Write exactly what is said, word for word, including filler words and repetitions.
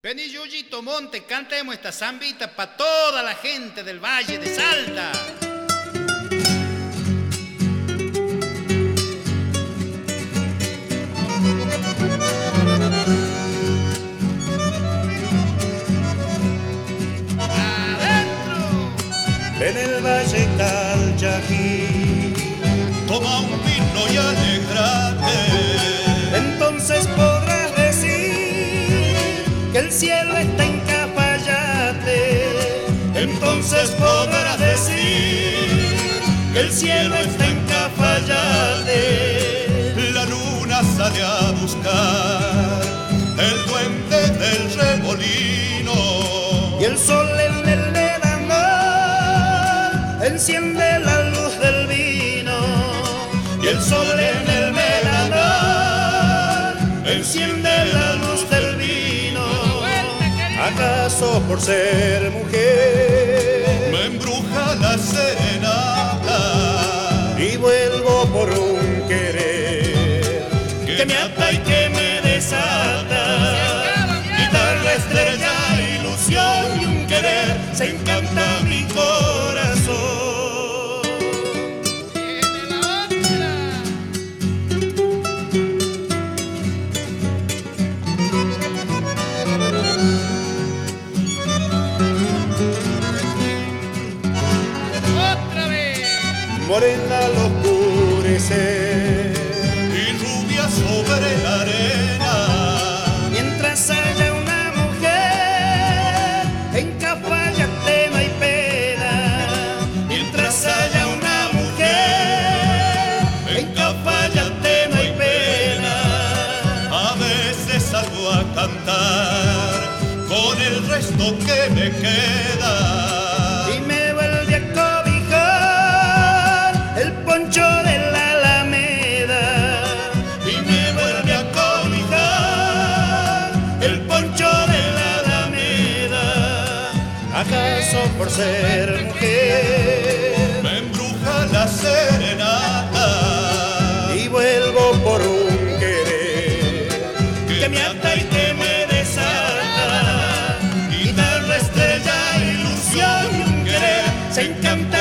Vení, Yuyito Monte, cantemos esta zambita para toda la gente del Valle de Salta. ¡Adentro! En el Valle Calchaquí, toma un vino y alegrate. Entonces podrás decir que el cielo está en Cafayate. Entonces podrás decir que el cielo está en Cafayate. La luna sale a buscar el duende del remolino, Y el sol en el melanol enciende la luz del vino. y el sol en el melanol Enciende la luz del vino. ¿Acaso por ser mujer me embruja la serenata y vuelvo por un querer que me ata y que me desata? guitarra, estrella, ilusión y un querer Se encanta mi corazón. ¡Viene la otra! ¡Otra vez! Morena al oscurecer, y rubia sobre la arena. mientras haya una mujer en Cafayate no hay pena. Mientras haya una mujer en Cafayate no hay pena. A veces salgo a cantar con el resto que me queda. Y me vuelve a cobijar el poncho de la Alameda. Y me vuelve a cobijar El poncho de la Alameda. ¿Acaso por ser mujer me embruja la serenata y vuelvo por un querer que me ata y que me desata? guitarra, estrella, ilusión y un querer Se encanta